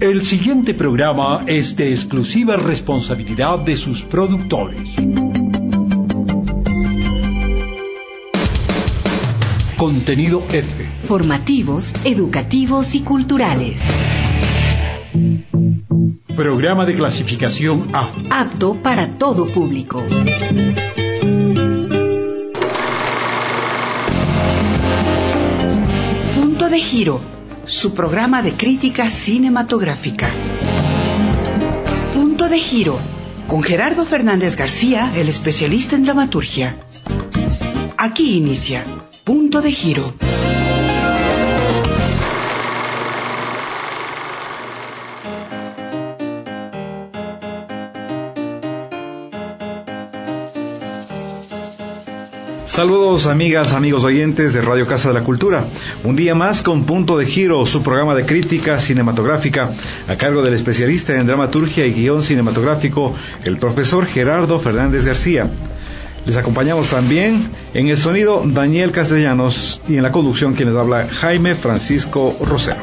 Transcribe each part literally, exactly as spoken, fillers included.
El siguiente programa es de exclusiva responsabilidad de sus productores. Contenido F. Formativos, educativos y culturales. Programa de clasificación A. Apto para todo público. Punto de Giro, su programa de crítica cinematográfica. Punto de Giro, con Gerardo Fernández García, el especialista en dramaturgia. Aquí inicia Punto de Giro. Saludos amigas, amigos oyentes de Radio Casa de la Cultura. Un día más con Punto de Giro, su programa de crítica cinematográfica a cargo del especialista en dramaturgia y guión cinematográfico, el profesor Gerardo Fernández García. Les acompañamos también en el sonido Daniel Castellanos y en la conducción quien les habla Jaime Francisco Rosero.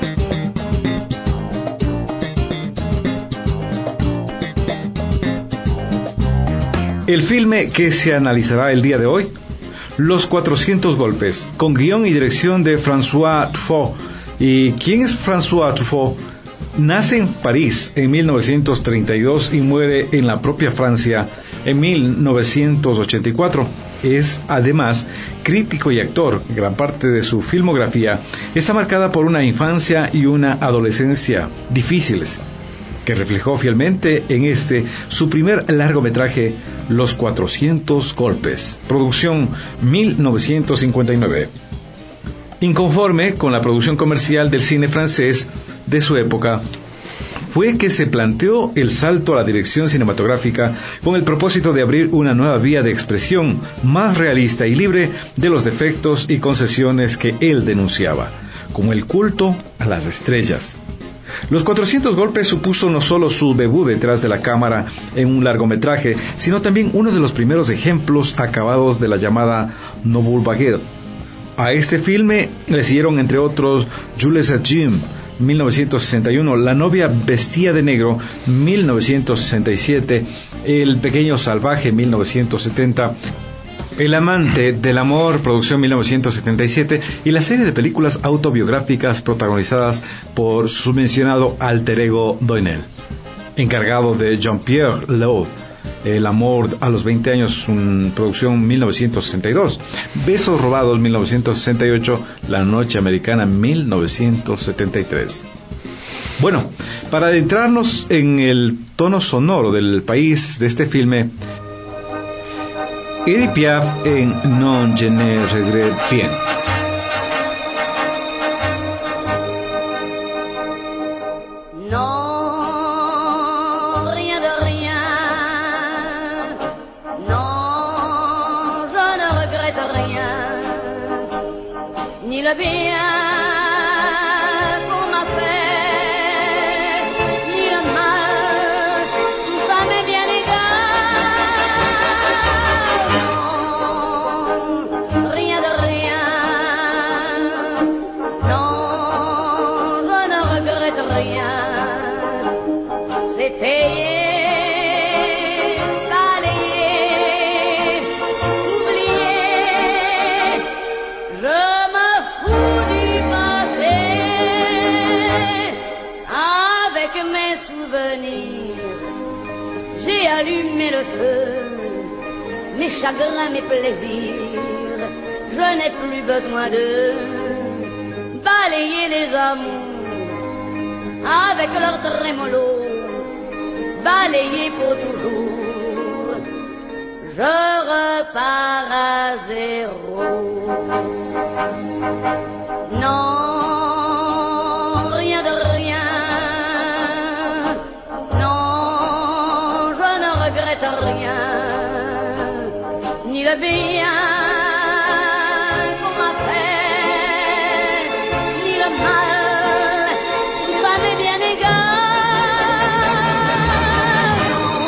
El filme que se analizará el día de hoy, Los cuatrocientos golpes, con guión y dirección de François Truffaut. ¿Y quién es François Truffaut? Nace en París en mil novecientos treinta y dos y muere en la propia Francia en mil novecientos ochenta y cuatro. Es además crítico y actor. Gran parte de su filmografía está marcada por una infancia y una adolescencia difíciles, que reflejó fielmente en este, su primer largometraje, Los cuatrocientos golpes, producción mil novecientos cincuenta y nueve. Inconforme con la producción comercial del cine francés de su época, fue que se planteó el salto a la dirección cinematográfica con el propósito de abrir una nueva vía de expresión más realista y libre de los defectos y concesiones que él denunciaba, como el culto a las estrellas. Los cuatrocientos golpes supuso no solo su debut detrás de la cámara en un largometraje, sino también uno de los primeros ejemplos acabados de la llamada Nouvelle Vague. A este filme le siguieron, entre otros, Jules Jim, mil novecientos sesenta y uno, La novia vestía de negro, mil novecientos sesenta y siete, El pequeño salvaje, mil novecientos setenta, El amante del amor, producción mil novecientos setenta y siete, y la serie de películas autobiográficas protagonizadas por su mencionado alter ego Doinel, encargado de Jean-Pierre Léaud, El amor a los veinte años, un, producción mil novecientos sesenta y dos, Besos robados mil novecientos sesenta y ocho, La noche americana mil novecientos setenta y tres. Bueno, para adentrarnos en el tono sonoro del país de este filme, Edith Piaf en Non je ne regrette rien. Non, rien de rien. Non, je ne regrette rien. Ni le bien qu'on m'a fait, ni le mal, tout ça m'est bien égal. C'est payer, balayer, oublier. Je me fous du passé. Avec mes souvenirs, j'ai allumé le feu. Mes chagrins, mes plaisirs, je n'ai plus besoin de balayer les amours avec leur trémolo, balayer pour toujours. Je repars à zéro. Non, rien de rien. Non, je ne regrette rien. Ni le bien qu'on m'a fait, ni le mal, tout ça m'est bien égal.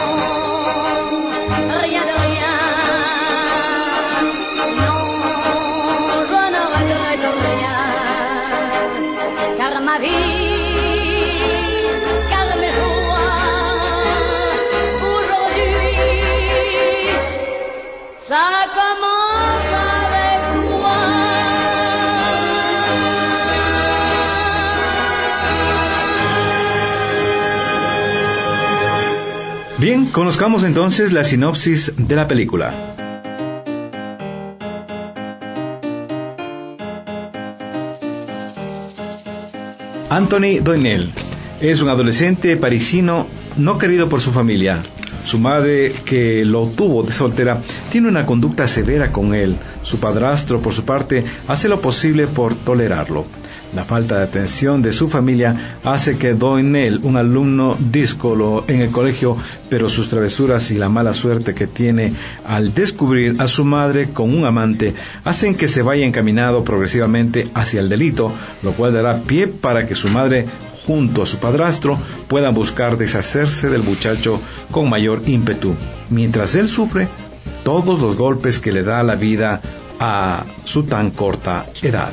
Non, rien de rien. Non, je ne regrette rien. Car ma vie, ça commence avec toi. Bien, conozcamos entonces la sinopsis de la película. Anthony Doinel es un adolescente parisino no querido por su familia. Su madre, que lo tuvo de soltera, tiene una conducta severa con él. Su padrastro, por su parte, hace lo posible por tolerarlo. La falta de atención de su familia hace que Doinel, un alumno díscolo en el colegio, pero sus travesuras y la mala suerte que tiene al descubrir a su madre con un amante, hacen que se vaya encaminado progresivamente hacia el delito, lo cual dará pie para que su madre, junto a su padrastro, puedan buscar deshacerse del muchacho con mayor ímpetu, mientras él sufre todos los golpes que le da la vida a su tan corta edad.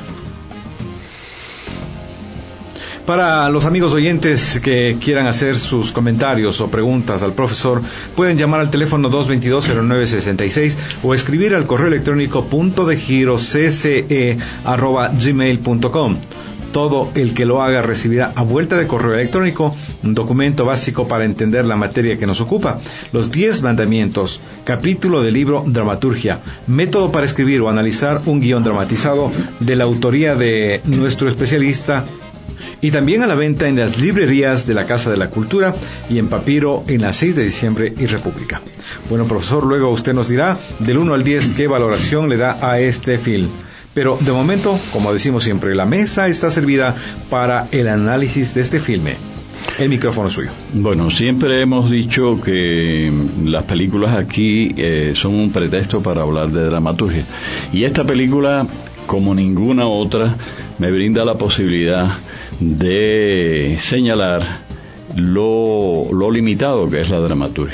Para los amigos oyentes que quieran hacer sus comentarios o preguntas al profesor, pueden llamar al teléfono dos dos dos, cero nueve seis seis o escribir al correo electrónico punto de giro cce arroba gmail punto com. Todo el que lo haga recibirá a vuelta de correo electrónico un documento básico para entender la materia que nos ocupa, los diez mandamientos, capítulo del libro Dramaturgia, método para escribir o analizar un guión dramatizado de la autoría de nuestro especialista, y también a la venta en las librerías de la Casa de la Cultura y en papiro en la seis de diciembre y República. Bueno, profesor, luego usted nos dirá del uno al diez qué valoración le da a este film. Pero de momento, como decimos siempre, la mesa está servida para el análisis de este filme. El micrófono es suyo. Bueno, siempre hemos dicho que las películas aquí eh, son un pretexto para hablar de dramaturgia. Y esta película, como ninguna otra, me brinda la posibilidad de señalar lo, lo limitado que es la dramaturgia.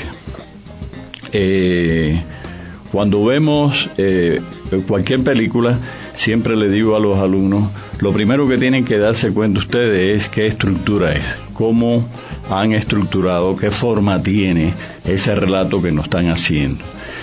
Eh, cuando vemos eh, cualquier película, siempre le digo a los alumnos, lo primero que tienen que darse cuenta ustedes es qué estructura es, cómo han estructurado, qué forma tiene ese relato que nos están haciendo.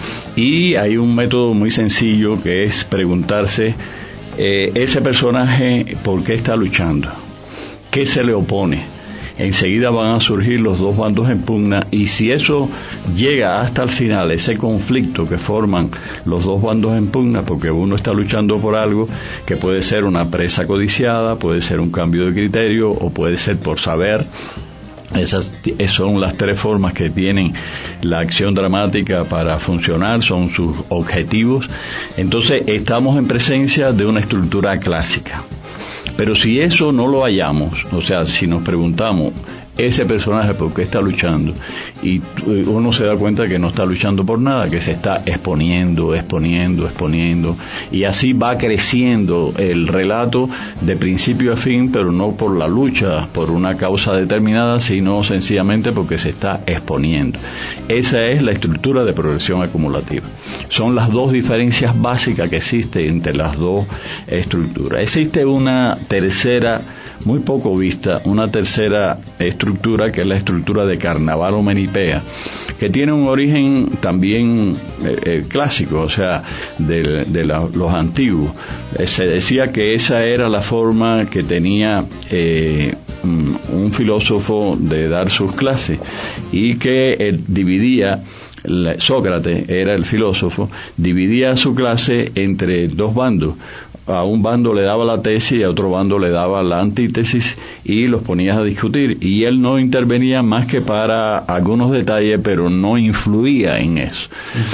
Y hay un método muy sencillo que es preguntarse, eh, ese personaje, ¿por qué está luchando? ¿Qué se le opone? Enseguida van a surgir los dos bandos en pugna, y si eso llega hasta el final, ese conflicto que forman los dos bandos en pugna, porque uno está luchando por algo que puede ser una presa codiciada, puede ser un cambio de criterio o puede ser por saber. Esas son las tres formas que tienen la acción dramática para funcionar, son sus objetivos. Entonces estamos en presencia de una estructura clásica. Pero si eso no lo hallamos, o sea, si nos preguntamos, ese personaje por qué está luchando, y uno se da cuenta que no está luchando por nada, que se está exponiendo, exponiendo, exponiendo, y así va creciendo el relato de principio a fin, pero no por la lucha, por una causa determinada, sino sencillamente porque se está exponiendo. Esa es la estructura de progresión acumulativa. Son las dos diferencias básicas que existen entre las dos estructuras. Existe una tercera, muy poco vista, una tercera estructura, que es la estructura de Carnaval o Menipea, que tiene un origen también eh, eh, clásico, o sea, de, de la, los antiguos. Eh, se decía que esa era la forma que tenía eh, un filósofo de dar sus clases, y que él dividía, Sócrates era el filósofo, dividía su clase entre dos bandos. A un bando le daba la tesis y a otro bando le daba la antítesis, y los ponías a discutir, y él no intervenía más que para algunos detalles, pero no influía en eso.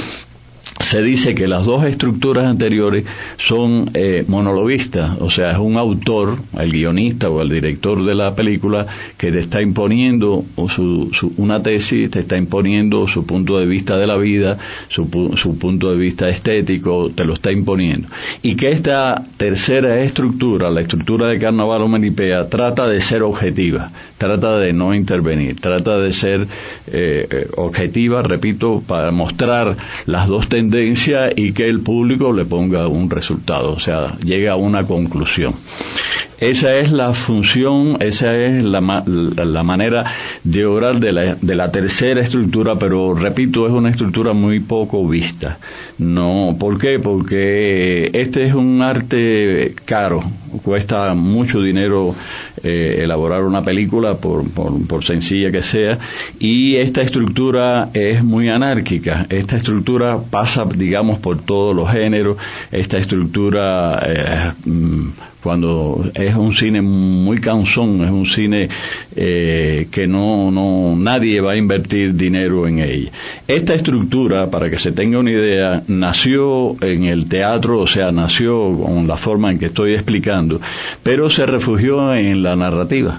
Se dice que las dos estructuras anteriores son eh, monologuistas, o sea, es un autor, el guionista o el director de la película, que te está imponiendo su, su, una tesis, te está imponiendo su punto de vista de la vida, su, su punto de vista estético, te lo está imponiendo. Y que esta tercera estructura, la estructura de Carnaval o Menipea, trata de ser objetiva, trata de no intervenir, trata de ser eh, objetiva, repito, para mostrar las dos tendencias tendencia y que el público le ponga un resultado, o sea, llegue a una conclusión. Esa es la función, esa es la, la, la manera de obrar de la, de la tercera estructura, pero repito, es una estructura muy poco vista. No, ¿por qué? Porque este es un arte caro, cuesta mucho dinero eh, elaborar una película, por, por, por sencilla que sea, y esta estructura es muy anárquica. Esta estructura pasa, digamos, por todos los géneros. Esta estructura eh, cuando es un cine muy cansón, es un cine eh, que no, no, nadie va a invertir dinero en ella. Esta estructura, para que se tenga una idea, nació en el teatro, o sea, nació con la forma en que estoy explicando, pero se refugió en la narrativa.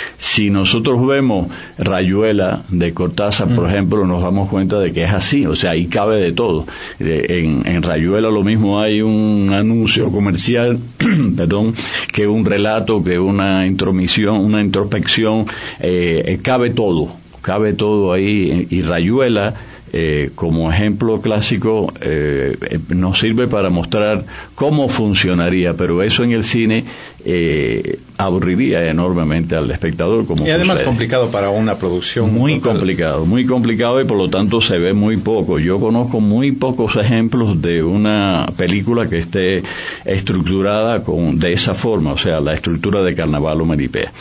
Si nosotros vemos Rayuela de Cortázar, por ejemplo, nos damos cuenta de que es así, o sea, ahí cabe de todo. En, en Rayuela lo mismo hay un anuncio comercial, perdón, que un relato, que una intromisión, una introspección, eh, cabe todo, cabe todo ahí, y Rayuela, Eh, como ejemplo clásico, eh, nos sirve para mostrar cómo funcionaría, pero eso en el cine eh, aburriría enormemente al espectador. Como y además sucede. Complicado para una producción. Muy total. complicado, muy complicado, y por lo tanto se ve muy poco. Yo conozco muy pocos ejemplos de una película que esté estructurada con, de esa forma, o sea, la estructura de Carnaval o Melipea.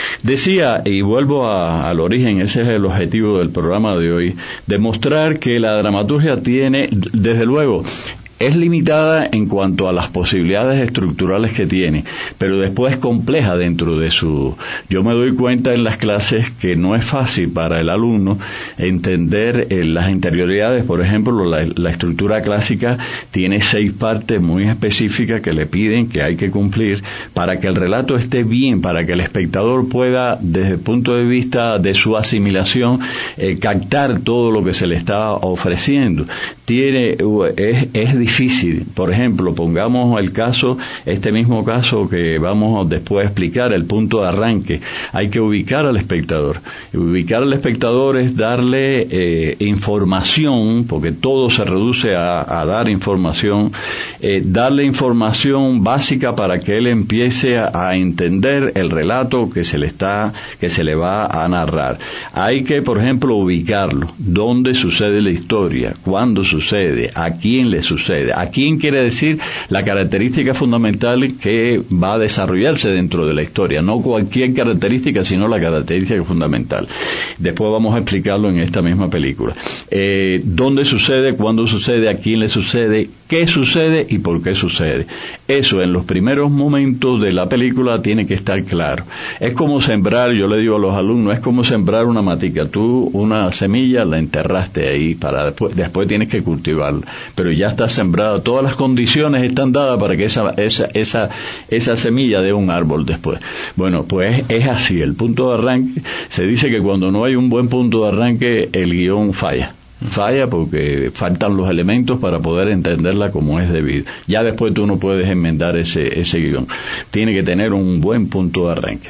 Decía, y vuelvo a, al origen, ese es el objetivo del programa de hoy, demostrar que la dramaturgia tiene, desde luego, es limitada en cuanto a las posibilidades estructurales que tiene, pero después es compleja dentro de su... Yo me doy cuenta en las clases que no es fácil para el alumno entender eh, las interioridades. Por ejemplo, la, la estructura clásica tiene seis partes muy específicas que le piden, que hay que cumplir para que el relato esté bien, para que el espectador pueda, desde el punto de vista de su asimilación, eh, captar todo lo que se le está ofreciendo. Tiene, es, es difícil. Por ejemplo, pongamos el caso, este mismo caso que vamos después a explicar, el punto de arranque. Hay que ubicar al espectador. Ubicar al espectador es darle eh, información, porque todo se reduce a, a dar información, eh, darle información básica para que él empiece a, a entender el relato que se le está, que se le va a narrar. Hay que, por ejemplo, ubicarlo. ¿Dónde sucede la historia? ¿Cuándo sucede? ¿A quién le sucede? ¿A quién quiere decir la característica fundamental que va a desarrollarse dentro de la historia? No cualquier característica, sino la característica fundamental. Después vamos a explicarlo en esta misma película. Eh, ¿Dónde sucede? ¿Cuándo sucede? ¿A quién le sucede? ¿Qué sucede? ¿Y por qué sucede? Eso en los primeros momentos de la película tiene que estar claro. Es como sembrar, yo le digo a los alumnos, es como sembrar una matica. Tú una semilla la enterraste ahí, para después, después tienes que cultivarla, pero ya está sembrada, todas las condiciones están dadas para que esa, esa, esa, esa semilla dé un árbol después. Bueno, pues es así, el punto de arranque, se dice que cuando no hay un buen punto de arranque, el guión falla. Falla porque faltan los elementos para poder entenderla como es debido. Ya después tú no puedes enmendar ese, ese guión. Tiene que tener un buen punto de arranque.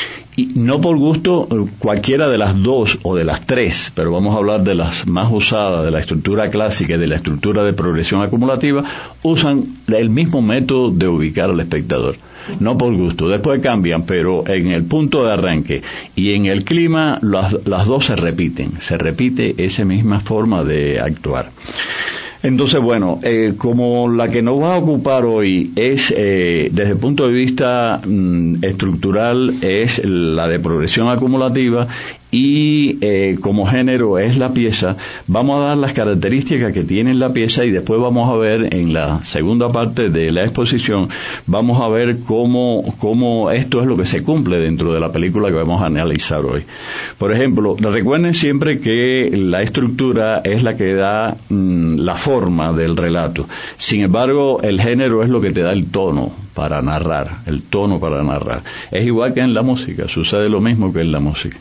Y no por gusto cualquiera de las dos o de las tres, pero vamos a hablar de las más usadas, de la estructura clásica y de la estructura de progresión acumulativa, usan el mismo método de ubicar al espectador. No por gusto, después cambian, pero en el punto de arranque y en el clima las, las dos se repiten, se repite esa misma forma de actuar. Entonces, bueno, eh, como la que nos va a ocupar hoy es, eh, desde el punto de vista mm, estructural, es la de progresión acumulativa, y eh, como género es la pieza, vamos a dar las características que tiene la pieza y después vamos a ver en la segunda parte de la exposición, vamos a ver cómo, cómo esto es lo que se cumple dentro de la película que vamos a analizar hoy. Por ejemplo, recuerden siempre que la estructura es la que da mmm, la forma del relato. Sin embargo, el género es lo que te da el tono para narrar, el tono para narrar. Es igual que en la música, sucede lo mismo que en la música.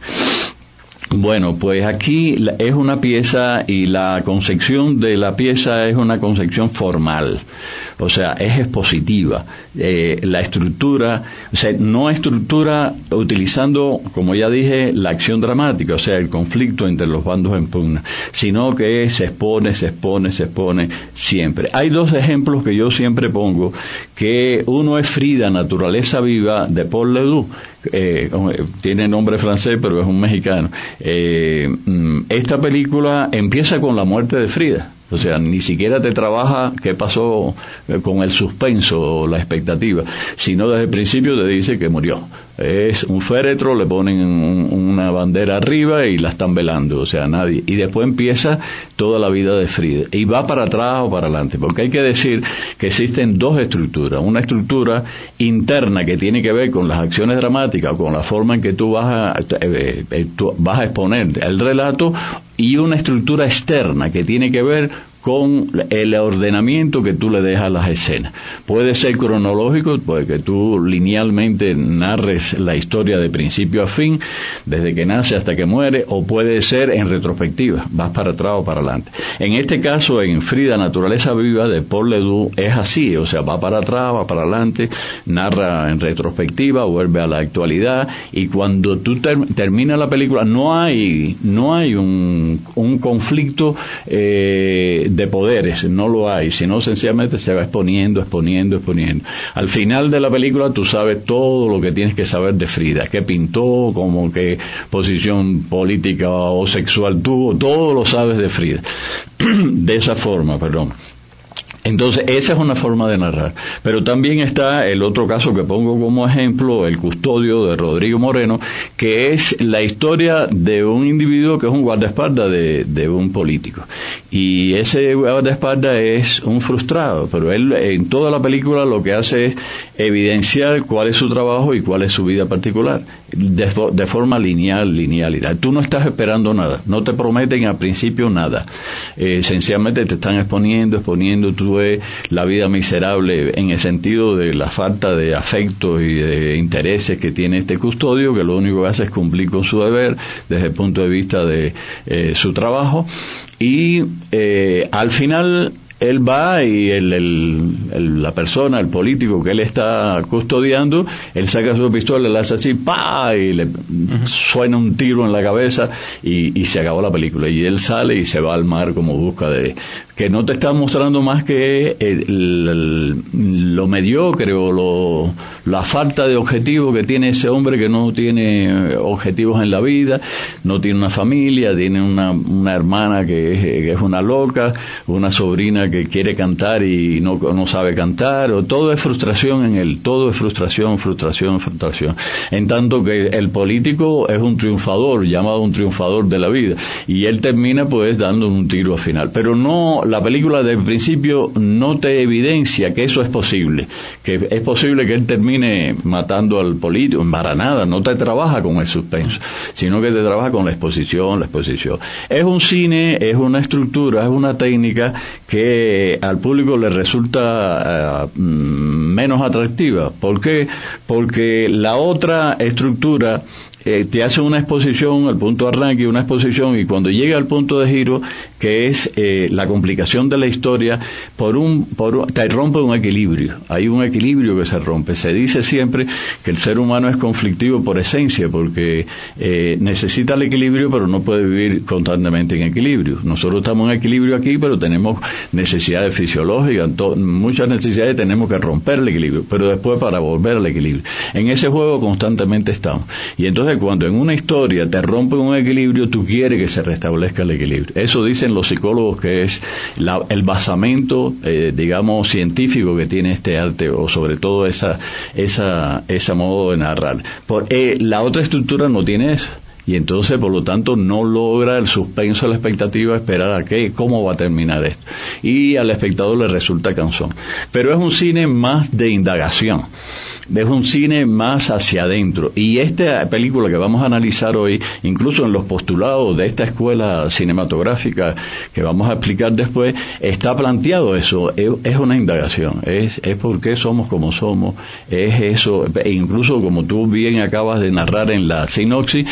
Bueno, pues aquí es una pieza y la concepción de la pieza es una concepción formal. o sea, es expositiva. Eh, la estructura, o sea, no estructura utilizando, como ya dije, la acción dramática, o sea, el conflicto entre los bandos en pugna, sino que se expone, se expone, se expone siempre. Hay dos ejemplos que yo siempre pongo, que uno es Frida, Naturaleza Viva, de Paul Ledoux. Eh, tiene nombre francés, pero es un mexicano. Eh, esta película empieza con la muerte de Frida. O sea, ni siquiera te trabaja qué pasó con el suspenso o la expectativa, sino desde el principio te dice que murió. Es un féretro, le ponen un, una bandera arriba y la están velando, o sea, nadie. Y después empieza toda la vida de Frida. Y va para atrás o para adelante, porque hay que decir que existen dos estructuras. Una estructura interna que tiene que ver con las acciones dramáticas, con la forma en que tú vas a, eh, eh, tú vas a exponer el relato, y una estructura externa que tiene que ver con el ordenamiento que tú le dejas a las escenas. Puede ser cronológico, puede que tú linealmente narres la historia de principio a fin, desde que nace hasta que muere, o puede ser en retrospectiva, vas para atrás o para adelante. En este caso, en Frida, Naturaleza Viva, de Paul Ledoux, es así, o sea, va para atrás, va para adelante, narra en retrospectiva, vuelve a la actualidad, y cuando tú ter- terminas la película, no hay, no hay un, un conflicto eh, de poderes, no lo hay, sino sencillamente se va exponiendo, exponiendo, exponiendo. Al final de la película tú sabes todo lo que tienes que saber de Frida, qué pintó, como qué posición política o sexual tuvo, todo lo sabes de Frida. De esa forma, perdón. Entonces, esa es una forma de narrar. Pero también está el otro caso que pongo como ejemplo, El Custodio, de Rodrigo Moreno, que es la historia de un individuo que es un guardaespaldas de, de un político. Y ese guardaespaldas es un frustrado, pero él en toda la película lo que hace es evidenciar cuál es su trabajo y cuál es su vida particular, de, de forma lineal, lineal, lineal. Tú no estás esperando nada, no te prometen al principio nada. Eh, sencillamente te están exponiendo, exponiendo, tú ves la vida miserable en el sentido de la falta de afecto y de intereses que tiene este custodio, que lo único que hace es cumplir con su deber desde el punto de vista de eh, su trabajo, y eh, al final él va y el, el, el, la persona, el político que él está custodiando, él saca su pistola, le hace así, ¡pa! Y le uh-huh. suena un tiro en la cabeza y, y se acabó la película. Y él sale y se va al mar como busca de... que no te está mostrando más que el, el, lo mediocre o lo, la falta de objetivo que tiene ese hombre, que no tiene objetivos en la vida, no tiene una familia, tiene una, una hermana que es, que es una loca, una sobrina que quiere cantar y no, no sabe cantar, o todo es frustración en él, todo es frustración, frustración, frustración. En tanto que el político es un triunfador, llamado un triunfador de la vida, y él termina pues dando un tiro al final. Pero no, la película del principio no te evidencia que eso es posible, que es posible que él termine matando al político, para nada, no te trabaja con el suspenso, sino que te trabaja con la exposición, la exposición. Es un cine, es una estructura, es una técnica que al público le resulta uh, menos atractiva. ¿Por qué? Porque la otra estructura eh, te hace una exposición, el punto de arranque, una exposición, y cuando llega al punto de giro, que es eh, la complicación de la historia, por un, por un, te rompe un equilibrio. Hay un equilibrio que se rompe. Se dice siempre que el ser humano es conflictivo por esencia, porque eh, necesita el equilibrio, pero no puede vivir constantemente en equilibrio. Nosotros estamos en equilibrio aquí, pero tenemos necesidades fisiológicas, to- muchas necesidades, tenemos que romper el equilibrio, pero después para volver al equilibrio. En ese juego constantemente estamos. Y entonces cuando en una historia te rompen un equilibrio, tú quieres que se restablezca el equilibrio. Eso dicen los psicólogos que es la, el basamento, eh, digamos, científico que tiene este arte, o sobre todo esa, esa, ese modo de narrar. Por, eh, la otra estructura no tiene eso. Y entonces, por lo tanto, no logra el suspenso, la expectativa, esperar a qué, cómo va a terminar esto. Y al espectador le resulta cansón. Pero es un cine más de indagación. Es un cine más hacia adentro. Y esta película que vamos a analizar hoy, incluso en los postulados de esta escuela cinematográfica que vamos a explicar después, está planteado eso. Es, es una indagación. Es, es por qué somos como somos. Es eso. E incluso, como tú bien acabas de narrar en la sinopsis, es una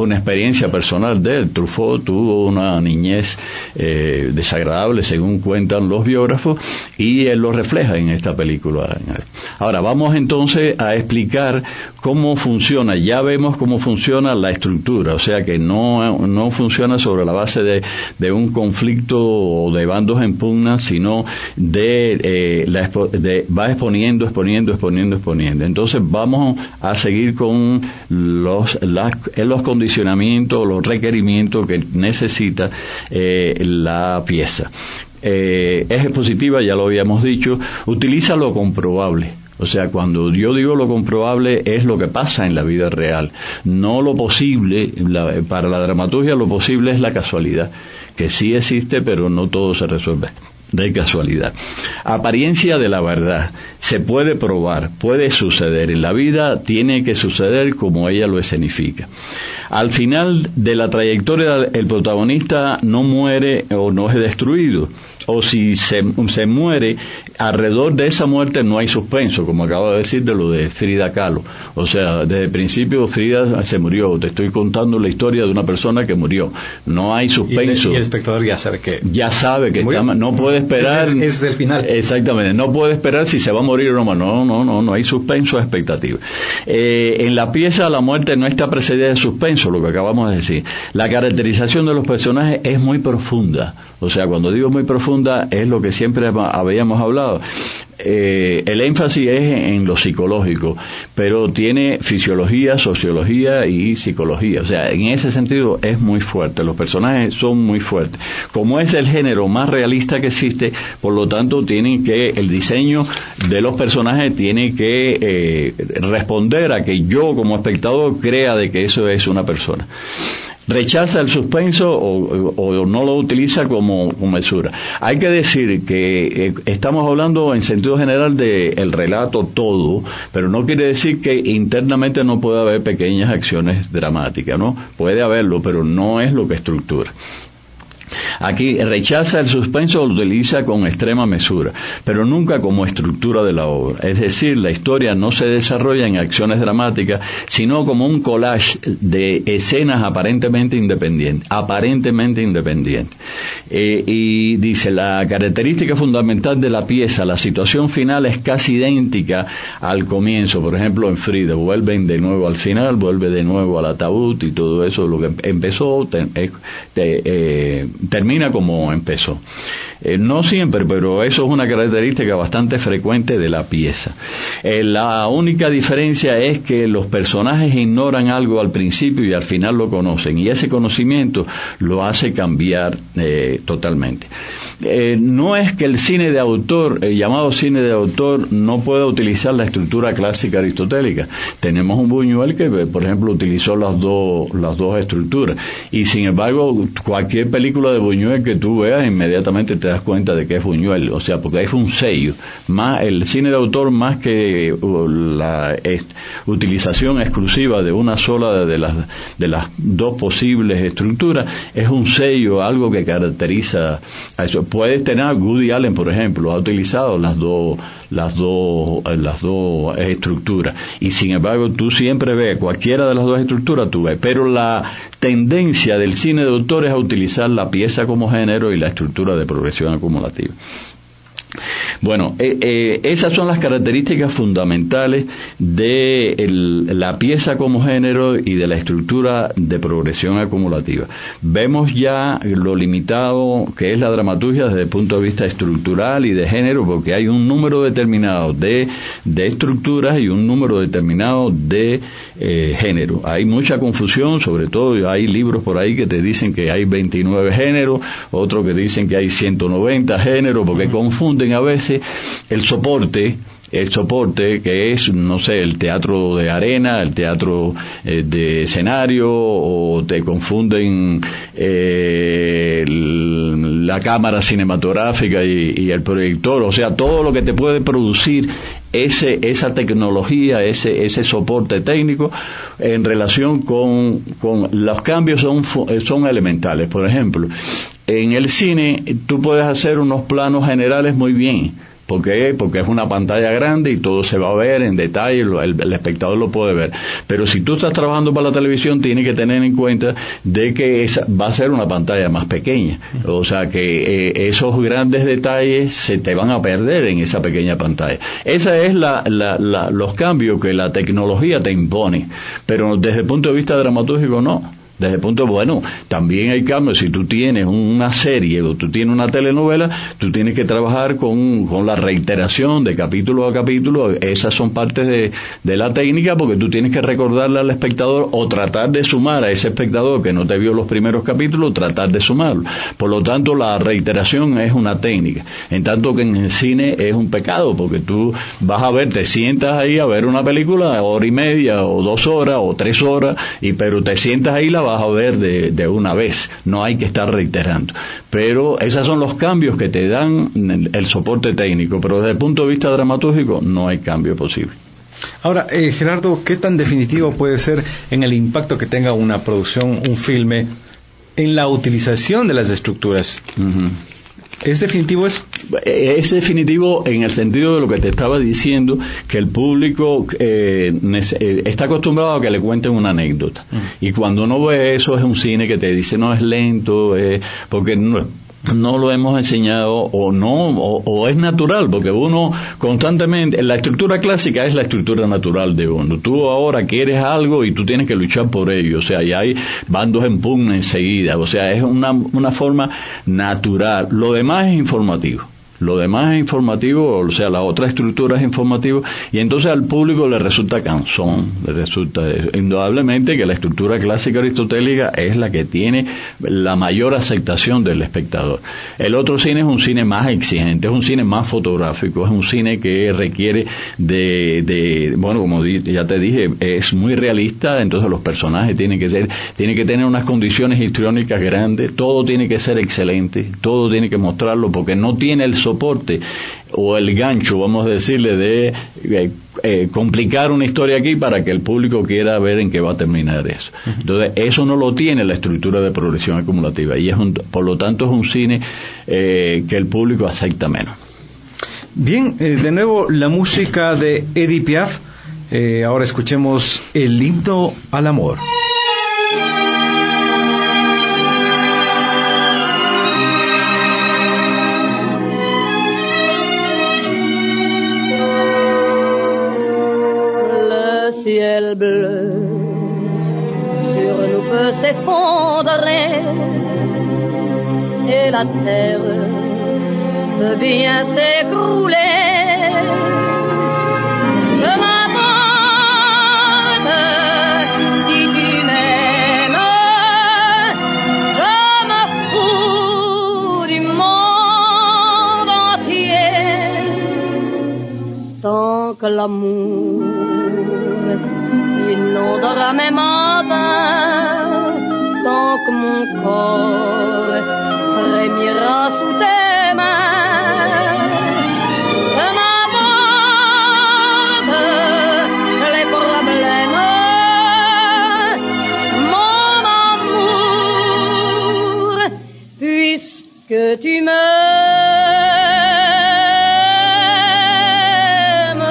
una experiencia personal de él. Truffaut tuvo una niñez eh, desagradable, según cuentan los biógrafos, y él lo refleja en esta película. Ahora, vamos entonces a explicar cómo funciona. Ya vemos cómo funciona la estructura, o sea que no, no funciona sobre la base de, de un conflicto o de bandos en pugna, sino de, eh, la, de va exponiendo, exponiendo, exponiendo, exponiendo. Entonces vamos a seguir con los, las, los condicionamientos, los requerimientos que necesita eh, la pieza. Eh, es expositiva, ya lo habíamos dicho, utiliza lo comprobable. O sea, cuando yo digo lo comprobable es lo que pasa en la vida real, no lo posible. La, para la dramaturgia lo posible es la casualidad, que sí existe, pero no todo se resuelve de casualidad. Apariencia de la verdad, se puede probar, puede suceder, en la vida tiene que suceder como ella lo escenifica. Al final de la trayectoria el protagonista no muere o no es destruido, o si se, se muere, alrededor de esa muerte no hay suspenso, como acabo de decir de lo de Frida Kahlo. O sea, desde el principio Frida se murió, te estoy contando la historia de una persona que murió, no hay suspenso. Y, de, y el espectador ya sabe que ya sabe que está, no puede esperar. Ese es el final. Exactamente, no puede esperar si se va a morir o no. No, no, no, no hay suspenso, expectativa. Eh, en la pieza la muerte no está precedida de suspenso, lo que acabamos de decir. La caracterización de los personajes es muy profunda. O sea, cuando digo muy profunda es lo que siempre habíamos hablado. Eh, el énfasis es en lo psicológico, pero tiene fisiología, sociología y psicología. O sea, en ese sentido es muy fuerte. Los personajes son muy fuertes. Como es el género más realista que existe, por lo tanto, tienen que el diseño de los personajes tiene que eh, responder a que yo como espectador crea de que eso es una persona. Rechaza el suspenso o, o, o no lo utiliza como, como mesura. Hay que decir que eh, estamos hablando en sentido general de el relato todo, pero no quiere decir que internamente no pueda haber pequeñas acciones dramáticas, ¿no? Puede haberlo, pero no es lo que estructura. Aquí rechaza el suspenso, lo utiliza con extrema mesura, pero nunca como estructura de la obra. Es decir, la historia no se desarrolla en acciones dramáticas, sino como un collage de escenas aparentemente independientes, aparentemente independientes. Eh, y dice, la característica fundamental de la pieza, la situación final es casi idéntica al comienzo. Por ejemplo, en Frida, vuelven de nuevo al final, vuelve de nuevo al ataúd y todo eso, lo que empezó, te, te, eh, termina como empezó. Eh, no siempre, pero eso es una característica bastante frecuente de la pieza. Eh, la única diferencia es que los personajes ignoran algo al principio y al final lo conocen, y ese conocimiento lo hace cambiar eh, totalmente. Eh, no es que el cine de autor, el llamado cine de autor, no pueda utilizar la estructura clásica aristotélica. Tenemos un Buñuel que, por ejemplo, utilizó las dos, las dos estructuras, y sin embargo, cualquier película de Buñuel que tú veas, inmediatamente te das cuenta de que es Buñuel, o sea, porque ahí fue un sello. Más el cine de autor, más que uh, la es, utilización exclusiva de una sola de las de las dos posibles estructuras, es un sello, algo que caracteriza a eso. Puedes tener a Woody Allen, por ejemplo, ha utilizado las dos las dos las dos estructuras, y sin embargo tú siempre ves cualquiera de las dos estructuras, tú ves, pero la tendencia del cine de autor es a utilizar la pieza como género y la estructura de progresión acumulativa. Bueno, eh, eh, esas son las características fundamentales de el, la pieza como género y de la estructura de progresión acumulativa. Vemos ya lo limitado que es la dramaturgia desde el punto de vista estructural y de género, porque hay un número determinado de, de estructuras y un número determinado de eh, género. Hay mucha confusión, sobre todo hay libros por ahí que te dicen que hay veintinueve géneros, otros que dicen que hay ciento noventa géneros, porque confunden a veces el soporte, el soporte que es, no sé, el teatro de arena, el teatro eh, de escenario, o te confunden eh, el, la cámara cinematográfica y, y el proyector, o sea, todo lo que te puede producir ese esa tecnología, ese ese soporte técnico en relación con con los cambios son son elementales. Por ejemplo, en el cine tú puedes hacer unos planos generales muy bien, ¿Por qué? Porque es una pantalla grande y todo se va a ver en detalle, el, el espectador lo puede ver. Pero si tú estás trabajando para la televisión, tienes que tener en cuenta de que esa va a ser una pantalla más pequeña. O sea que eh, esos grandes detalles se te van a perder en esa pequeña pantalla. Esa es la, la, la, los cambios que la tecnología te impone. Pero desde el punto de vista dramatúrgico, no. Desde el punto, bueno, también hay cambios. Si tú tienes una serie o tú tienes una telenovela, tú tienes que trabajar con, con la reiteración de capítulo a capítulo. Esas son partes de, de la técnica, porque tú tienes que recordarle al espectador o tratar de sumar a ese espectador que no te vio los primeros capítulos, tratar de sumarlo. Por lo tanto, la reiteración es una técnica. En tanto que en el cine es un pecado, porque tú vas a ver, te sientas ahí a ver una película, hora y media, o dos horas, o tres horas, y pero te sientas ahí, la vas a ver de, de una vez, no hay que estar reiterando. Pero esos son los cambios que te dan el, el soporte técnico, pero desde el punto de vista dramatúrgico no hay cambio posible. Ahora, eh, Gerardo, ¿qué tan definitivo puede ser en el impacto que tenga una producción, un filme, en la utilización de las estructuras? Uh-huh. ¿Es definitivo eso? Es definitivo en el sentido de lo que te estaba diciendo, que el público eh, está acostumbrado a que le cuenten una anécdota. Uh-huh. Y cuando uno ve eso, es un cine que te dice, no, es lento, eh, porque no, no lo hemos enseñado, o no, o, o es natural, porque uno constantemente, la estructura clásica es la estructura natural de uno. Tú ahora quieres algo y tú tienes que luchar por ello, o sea, y hay bandos en pugna enseguida, o sea, es una, una forma natural. Lo demás es informativo. Lo demás es informativo, o sea, la otra estructura es informativo, y entonces al público le resulta cansón, le resulta indudablemente que la estructura clásica aristotélica es la que tiene la mayor aceptación del espectador. El otro cine es un cine más exigente, es un cine más fotográfico, es un cine que requiere de, de bueno, como ya te dije, es muy realista, entonces los personajes tienen que ser, tienen que tener unas condiciones histriónicas grandes, todo tiene que ser excelente, todo tiene que mostrarlo, porque no tiene el soporte o el gancho, vamos a decirle, de eh, eh, complicar una historia aquí para que el público quiera ver en qué va a terminar eso. Entonces, eso no lo tiene la estructura de progresión acumulativa, y es un, por lo tanto es un cine eh, que el público acepta menos. Bien, eh, de nuevo la música de Edith Piaf. Eh, ahora escuchemos el himno al amor. Ciel bleu sur nous peut s'effondrer et la terre peut bien s'écrouler. Je m'aborde si tu m'aimes, je me fous du monde entier tant que l'amour inondera mes matins, tant que mon corps frémira sous tes mains. Je m'aborde les problèmes, mon amour, puisque tu m'aimes.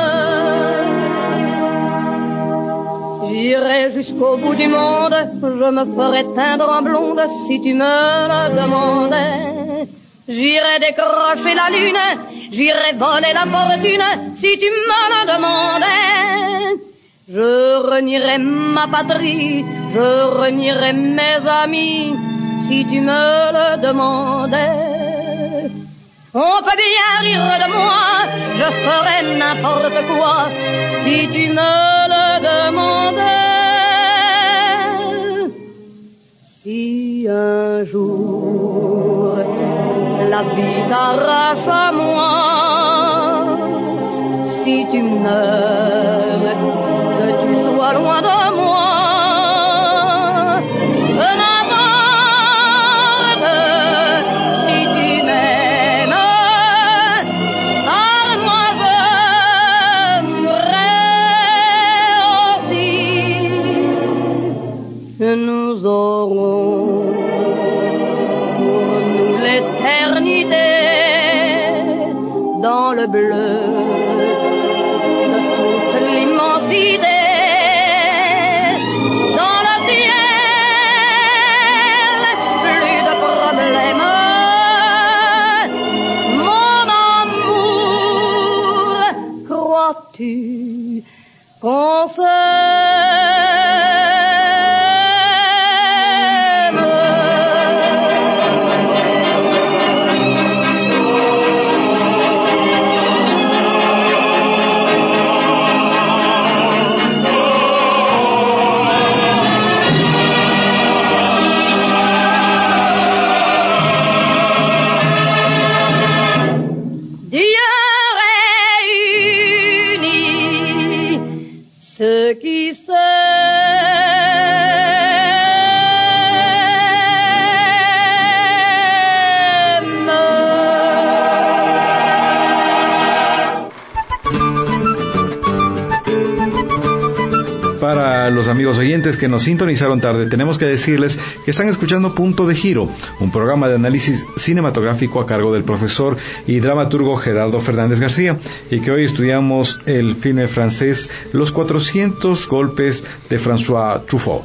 J'irai jusqu'au bout du monde, je me ferai teindre en blonde si tu me le demandais. J'irai décrocher la lune, j'irai voler la fortune si tu me le demandais. Je renierai ma patrie, je renierai mes amis si tu me le demandais. On peut bien rire de moi, je ferai n'importe quoi si tu me le demandais. Si un jour la vie t'arrache à moi, si tu meurs, que tu sois loin de moi, je m'aborde si tu m'aimes, car moi j'aimerais aussi que nous aurons dans dans le bleu de toute l'immensité, dans le ciel, plus de problèmes. Mon amour, crois-tu qu'on ceux qui Para los amigos oyentes que nos sintonizaron tarde, tenemos que decirles que están escuchando Punto de Giro, un programa de análisis cinematográfico a cargo del profesor y dramaturgo Gerardo Fernández García, y que hoy estudiamos el filme francés Los cuatrocientos golpes de François Truffaut.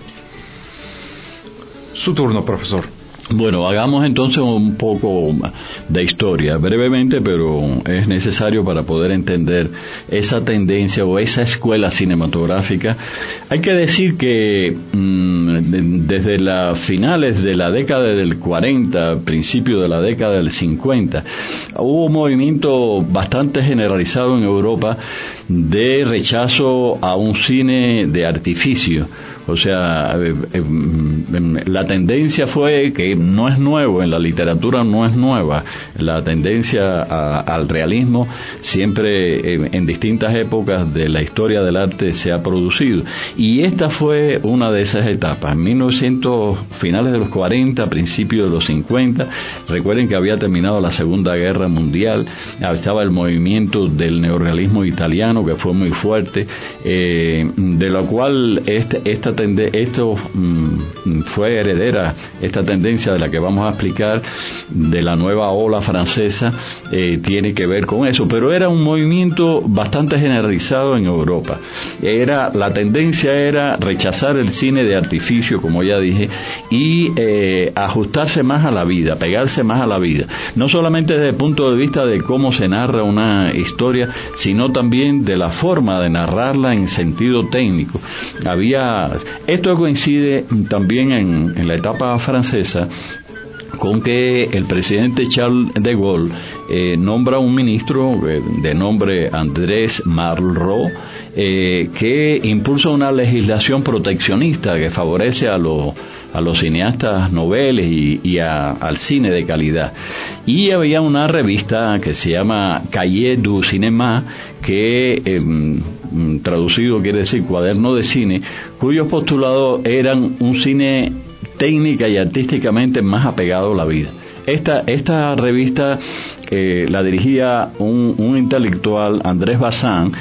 Su turno, profesor. Bueno, hagamos entonces un poco de historia, brevemente, pero es necesario para poder entender esa tendencia o esa escuela cinematográfica. Hay que decir que mmm, de, desde las finales de la década del cuarenta, principio de la década del cincuenta, hubo un movimiento bastante generalizado en Europa de rechazo a un cine de artificio. O sea, eh, eh, la tendencia fue, que no es nuevo, en la literatura no es nueva, la tendencia a, al realismo siempre eh, en distintas épocas de la historia del arte se ha producido. Y esta fue una de esas etapas. En mil novecientos, finales de los cuarenta, principios de los cincuenta, recuerden que había terminado la Segunda Guerra Mundial, estaba el movimiento del neorrealismo italiano que fue muy fuerte, eh, de lo cual este, esta Tende- esto mm, fue heredera, esta tendencia de la que vamos a explicar, de la nueva ola francesa, eh, tiene que ver con eso, pero era un movimiento bastante generalizado en Europa. Era, la tendencia era rechazar el cine de artificio, como ya dije, y eh, ajustarse más a la vida, pegarse más a la vida, no solamente desde el punto de vista de cómo se narra una historia, sino también de la forma de narrarla en sentido técnico. Había Esto coincide también en, en la etapa francesa con que el presidente Charles de Gaulle eh, nombra un ministro eh, de nombre Andrés Malraux, eh, que impulsa una legislación proteccionista que favorece a los a los cineastas noveles y, y a, al cine de calidad. Y había una revista que se llama Cahiers du Cinéma, que eh, traducido quiere decir cuaderno de cine, cuyos postulados eran un cine técnica y artísticamente más apegado a la vida. Esta, esta revista eh, la dirigía un, un intelectual, Andrés Bazin,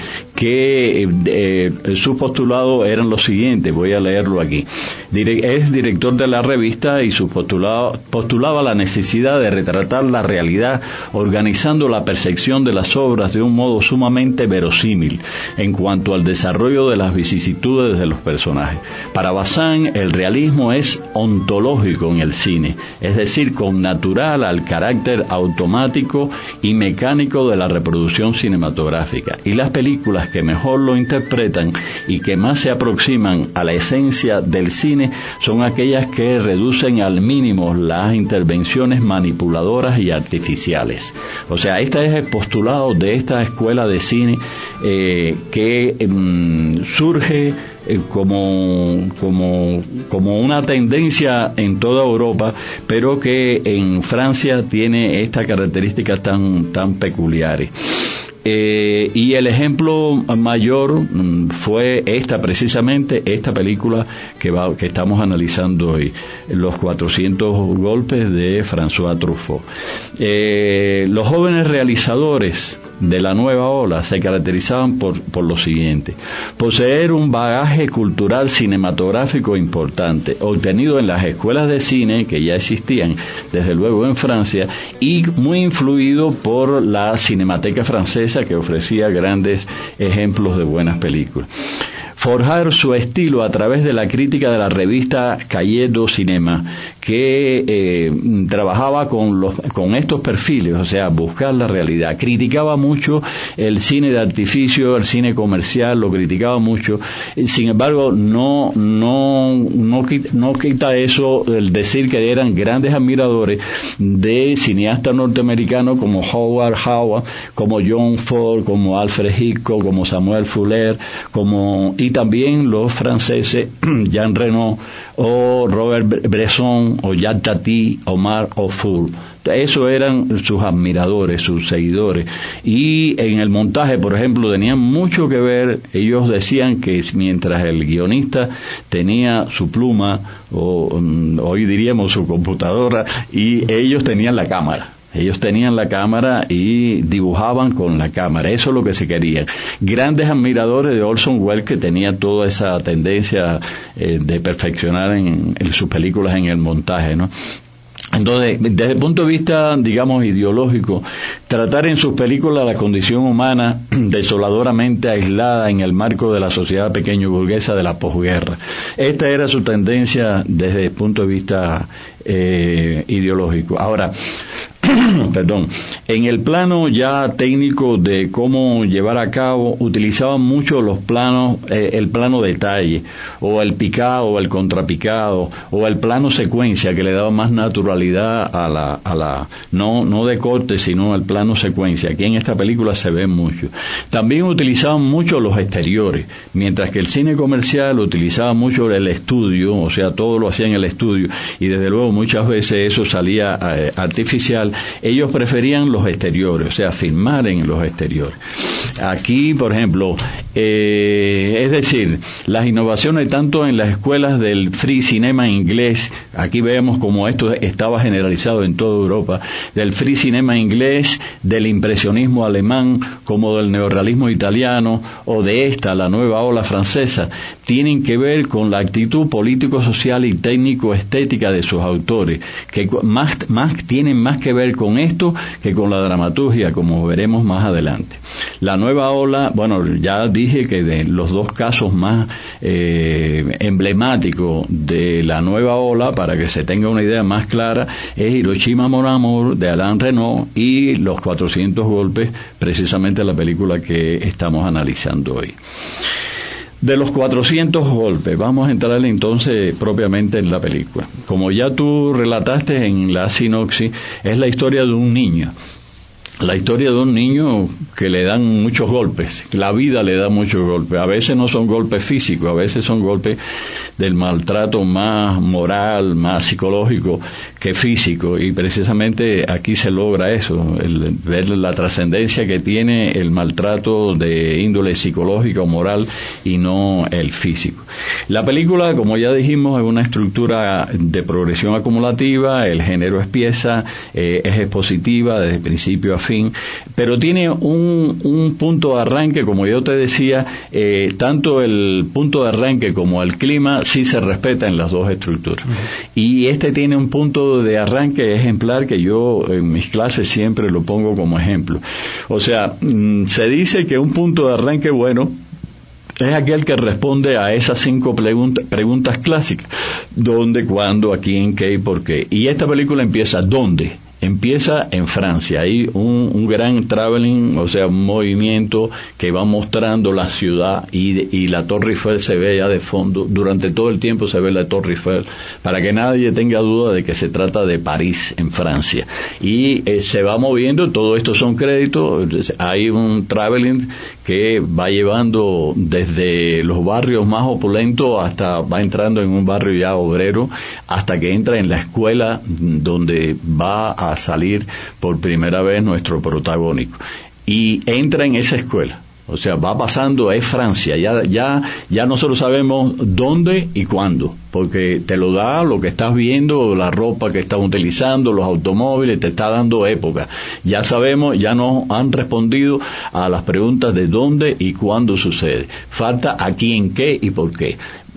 que eh, sus postulados eran los siguientes, voy a leerlo aquí. Dire- es director de la revista y su postulado postulaba la necesidad de retratar la realidad organizando la percepción de las obras de un modo sumamente verosímil en cuanto al desarrollo de las vicisitudes de los personajes. Para Bazin, el realismo es ontológico en el cine, es decir, connatural al carácter automático y mecánico de la reproducción cinematográfica, y las películas que mejor lo interpretan y que más se aproximan a la esencia del cine son aquellas que reducen al mínimo las intervenciones manipuladoras y artificiales. O sea, este es el postulado de esta escuela de cine eh, que eh, surge eh, como, como, como una tendencia en toda Europa, pero que en Francia tiene estas características tan, tan peculiares. Eh, y el ejemplo mayor mm, fue esta, precisamente esta película que, va, que estamos analizando hoy, Los cuatrocientos golpes de François Truffaut. Eh, los jóvenes realizadores de la nueva ola se caracterizaban por, por lo siguiente: poseer un bagaje cultural cinematográfico importante, obtenido en las escuelas de cine que ya existían, desde luego en Francia, y muy influido por la Cinemateca francesa, que ofrecía grandes ejemplos de buenas películas. Forjar su estilo a través de la crítica de la revista Cahiers du Cinéma, que eh, trabajaba con los con estos perfiles, o sea, buscar la realidad. Criticaba mucho el cine de artificio, el cine comercial, lo criticaba mucho. Sin embargo, no no no, no quita eso el decir que eran grandes admiradores de cineastas norteamericanos como Howard Howard, como John Ford, como Alfred Hitchcock, como Samuel Fuller, como y también los franceses Jean Reno o Robert Bresson o Jacques Tati, Omar Ofour. Esos eran sus admiradores, sus seguidores. Y en el montaje, por ejemplo, tenían mucho que ver. Ellos decían que mientras el guionista tenía su pluma, o um, hoy diríamos su computadora, y ellos tenían la cámara. Ellos tenían la cámara y dibujaban con la cámara. Eso es lo que se quería. Grandes admiradores de Orson Welles, que tenía toda esa tendencia eh, de perfeccionar en, en sus películas en el montaje, ¿no? Entonces, desde el punto de vista, digamos, ideológico, tratar en sus películas la condición humana desoladoramente aislada en el marco de la sociedad pequeño burguesa de la posguerra. Esta era su tendencia desde el punto de vista eh, ideológico. Ahora, perdón, en el plano ya técnico de cómo llevar a cabo, utilizaban mucho los planos, eh, el plano detalle, o el picado, o el contrapicado, o el plano secuencia, que le daba más naturalidad a la, a la, no, no de corte, sino al plano secuencia. Aquí en esta película se ve mucho. También utilizaban mucho los exteriores, mientras que el cine comercial utilizaba mucho el estudio, o sea, todo lo hacía en el estudio, y desde luego muchas veces eso salía eh, artificial. Ellos preferían los exteriores, o sea, filmar en los exteriores. Aquí, por ejemplo, eh, es decir, las innovaciones tanto en las escuelas del free cinema inglés, aquí vemos como esto estaba generalizado en toda Europa, del free cinema inglés, del impresionismo alemán, como del neorrealismo italiano, o de esta, la nueva ola francesa, tienen que ver con la actitud político, social y técnico-estética de sus autores, que más, más tienen más que ver con esto que con la dramaturgia, como veremos más adelante. La nueva ola, bueno, ya dije que de los dos casos más eh, emblemáticos de la nueva ola, para que se tenga una idea más clara, es Hiroshima Mon Amour de Alain Renaud y Los cuatrocientos golpes, precisamente la película que estamos analizando hoy. De los cuatrocientos golpes, vamos a entrar entonces propiamente en la película. Como ya tú relataste en la sinopsis, es la historia de un niño. La historia de un niño que le dan muchos golpes, la vida le da muchos golpes. A veces no son golpes físicos, a veces son golpes del maltrato más moral, más psicológico que físico, y precisamente aquí se logra eso, el ver la trascendencia que tiene el maltrato de índole psicológica o moral y no el físico. La película, como ya dijimos, es una estructura de progresión acumulativa, el género es pieza, eh, es expositiva desde principio a fin, pero tiene un, un punto de arranque, como yo te decía, eh, tanto el punto de arranque como el clima sí se respeta en las dos estructuras. Uh-huh. Y este tiene un punto de arranque ejemplar que yo en mis clases siempre lo pongo como ejemplo. O sea, mmm, se dice que un punto de arranque bueno es aquel que responde a esas cinco pregunta, preguntas clásicas: ¿dónde, cuándo, a quién, qué y por qué? Y esta película empieza ¿dónde? Empieza en Francia, hay un, un gran traveling, o sea, un movimiento que va mostrando la ciudad, y, y la Torre Eiffel se ve ya de fondo, durante todo el tiempo se ve la Torre Eiffel, para que nadie tenga duda de que se trata de París, en Francia. Y eh, se va moviendo, todo esto son créditos, hay un traveling que va llevando desde los barrios más opulentos hasta, va entrando en un barrio ya obrero, hasta que entra en la escuela donde va a salir por primera vez nuestro protagónico, y entra en esa escuela. O sea, va pasando, es Francia, ya, ya, ya nosotros sabemos dónde y cuándo, porque te lo da lo que estás viendo, la ropa que estás utilizando, los automóviles, te está dando época. Ya sabemos, ya nos han respondido a las preguntas de dónde y cuándo sucede. Falta a quién, qué y por qué.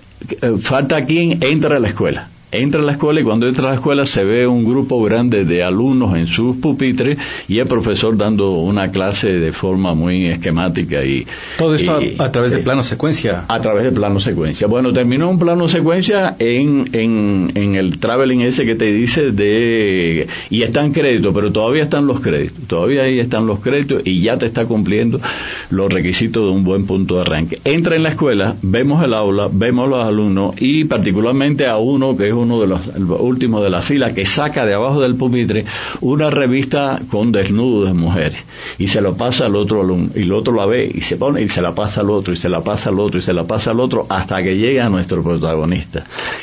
Falta a quién entra a la escuela. Entra a la escuela y cuando entra a la escuela se ve un grupo grande de alumnos en sus pupitres y el profesor dando una clase de forma muy esquemática y... Todo esto y, a, a través sí, de plano secuencia. A través de plano secuencia. Bueno, terminó un plano secuencia en, en, en el traveling ese que te dice de... Y están créditos, pero todavía están los créditos. Todavía ahí están los créditos y ya te está cumpliendo los requisitos de un buen punto de arranque. Entra en la escuela, vemos el aula, vemos los alumnos y particularmente a uno que es uno de los últimos de la fila que saca de abajo del pupitre una revista con desnudos de mujeres y se lo pasa al otro alumno y el otro la ve y se pone y se la pasa al otro y se la pasa al otro y se la pasa al otro hasta que llega a nuestro protagonista,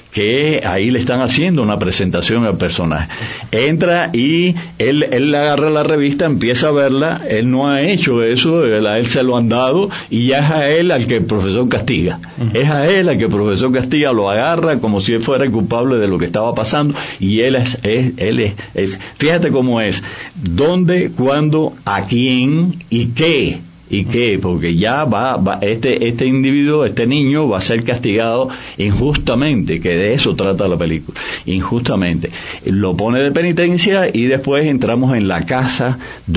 que ahí le están haciendo una presentación al personaje. Entra y él, él agarra la revista, empieza a verla, él no ha hecho eso, él, a él se lo han dado y ya es a él al que el profesor castiga. Uh-huh. Es a él al que el profesor castiga, lo agarra como si él fuera el culpable de lo que estaba pasando y él es, es él es, es, fíjate cómo es, dónde, cuándo, a quién y qué. ¿Y qué? Porque ya va, va este este individuo, este niño va a ser castigado injustamente, que de eso trata la película, injustamente. Lo pone de penitencia y después entramos en la casa